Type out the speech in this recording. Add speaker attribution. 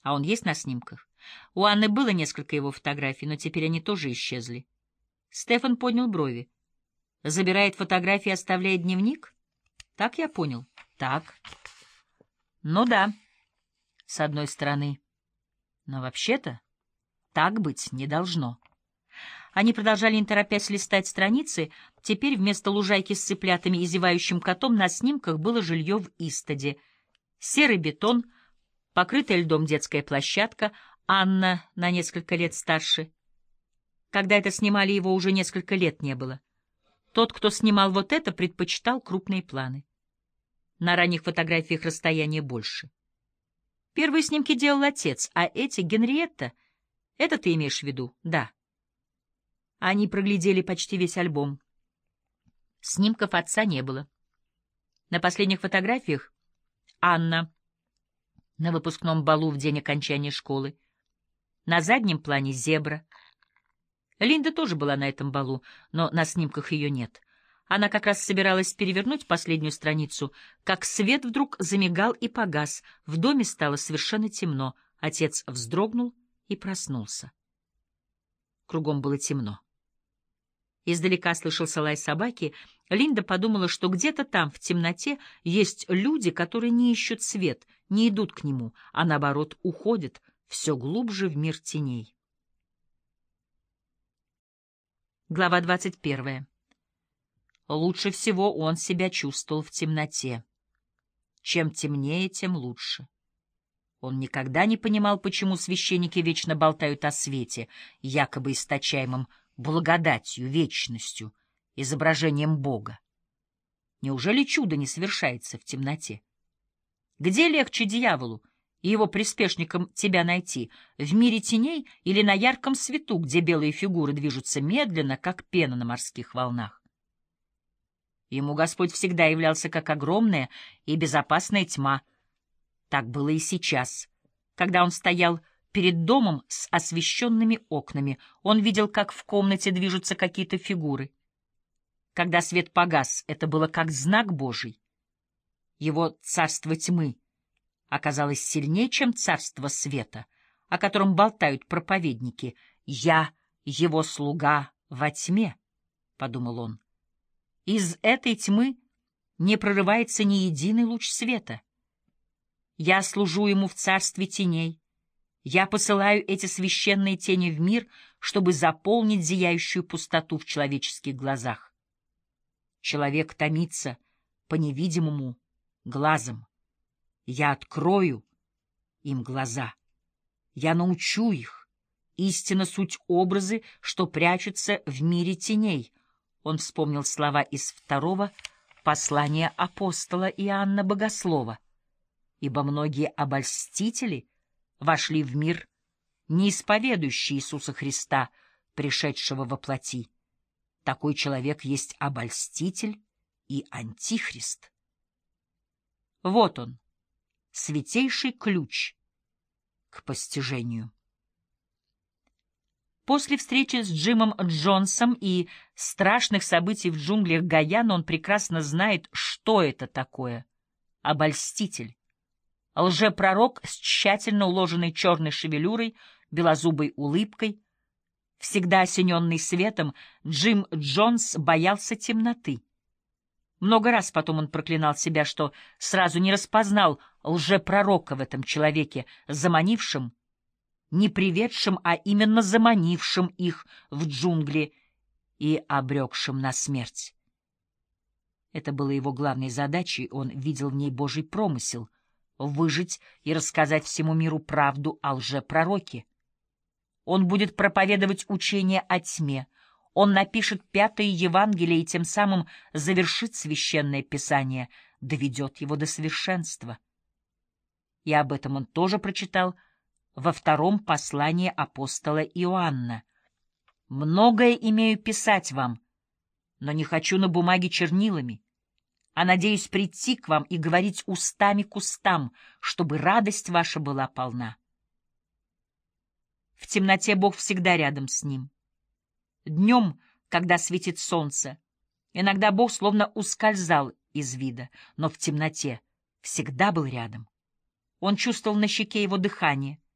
Speaker 1: А он есть на снимках? У Анны было несколько его фотографий, но теперь они тоже исчезли. Стефан поднял брови. Забирает фотографии и оставляет дневник? Так я понял. Так. Ну да, с одной стороны. Но вообще-то так быть не должно. Они продолжали, не торопясь, листать страницы. Теперь вместо лужайки с цыплятами и зевающим котом на снимках было жилье в Истаде. Серый бетон, покрытая льдом детская площадка, Анна на несколько лет старше. Когда это снимали, его уже несколько лет не было. Тот, кто снимал вот это, предпочитал крупные планы. На ранних фотографиях расстояние больше. Первые снимки делал отец, а эти — Генриетта. Это ты имеешь в виду? Да. Они проглядели почти весь альбом. Снимков отца не было. На последних фотографиях Анна на выпускном балу в день окончания школы. На заднем плане зебра. Линда тоже была на этом балу, но на снимках ее нет. Она как раз собиралась перевернуть последнюю страницу, как свет вдруг замигал и погас. В доме стало совершенно темно. Отец вздрогнул и проснулся. Кругом было темно. Издалека слышался лай собаки. Линда подумала, что где-то там, в темноте, есть люди, которые не ищут свет, не идут к нему, а наоборот уходят все глубже в мир теней. Глава 21. Лучше всего он себя чувствовал в темноте. Чем темнее, тем лучше. Он никогда не понимал, почему священники вечно болтают о свете, якобы источаемом благодатью, вечностью, изображением Бога. Неужели чудо не совершается в темноте? Где легче дьяволу и его приспешникам тебя найти, в мире теней или на ярком свету, где белые фигуры движутся медленно, как пена на морских волнах? Ему Господь всегда являлся как огромная и безопасная тьма. Так было и сейчас. Когда он стоял перед домом с освещенными окнами, он видел, как в комнате движутся какие-то фигуры. Когда свет погас, это было как знак Божий. Его царство тьмы оказалось сильнее, чем царство света, о котором болтают проповедники. «Я его слуга во тьме», — подумал он. Из этой тьмы не прорывается ни единый луч света. Я служу ему в царстве теней. Я посылаю эти священные тени в мир, чтобы заполнить зияющую пустоту в человеческих глазах. Человек томится по невидимому глазам. Я открою им глаза. Я научу их. Истина — суть образы, что прячутся в мире теней. Он вспомнил слова из второго послания апостола Иоанна Богослова. «Ибо многие обольстители вошли в мир, не исповедующие Иисуса Христа, пришедшего во плоти. Такой человек есть обольститель и антихрист». Вот он, святейший ключ к постижению. После встречи с Джимом Джонсом и страшных событий в джунглях Гаяна он прекрасно знает, что это такое — обольститель. Лжепророк с тщательно уложенной черной шевелюрой, белозубой улыбкой. Всегда осененный светом, Джим Джонс боялся темноты. Много раз потом он проклинал себя, что сразу не распознал лжепророка в этом человеке, заманившем, не приведшим, а именно заманившим их в джунгли и обрекшим на смерть. Это было его главной задачей, он видел в ней Божий промысел — выжить и рассказать всему миру правду о лжепророке. Он будет проповедовать учение о тьме, он напишет 5-е Евангелие и тем самым завершит Священное Писание, доведет его до совершенства. И об этом он тоже прочитал во втором послании апостола Иоанна. «Многое имею писать вам, но не хочу на бумаге чернилами, а надеюсь прийти к вам и говорить устами к устам, чтобы радость ваша была полна». В темноте Бог всегда рядом с ним. Днем, когда светит солнце, иногда Бог словно ускользал из вида, но в темноте всегда был рядом. Он чувствовал на щеке его дыхание,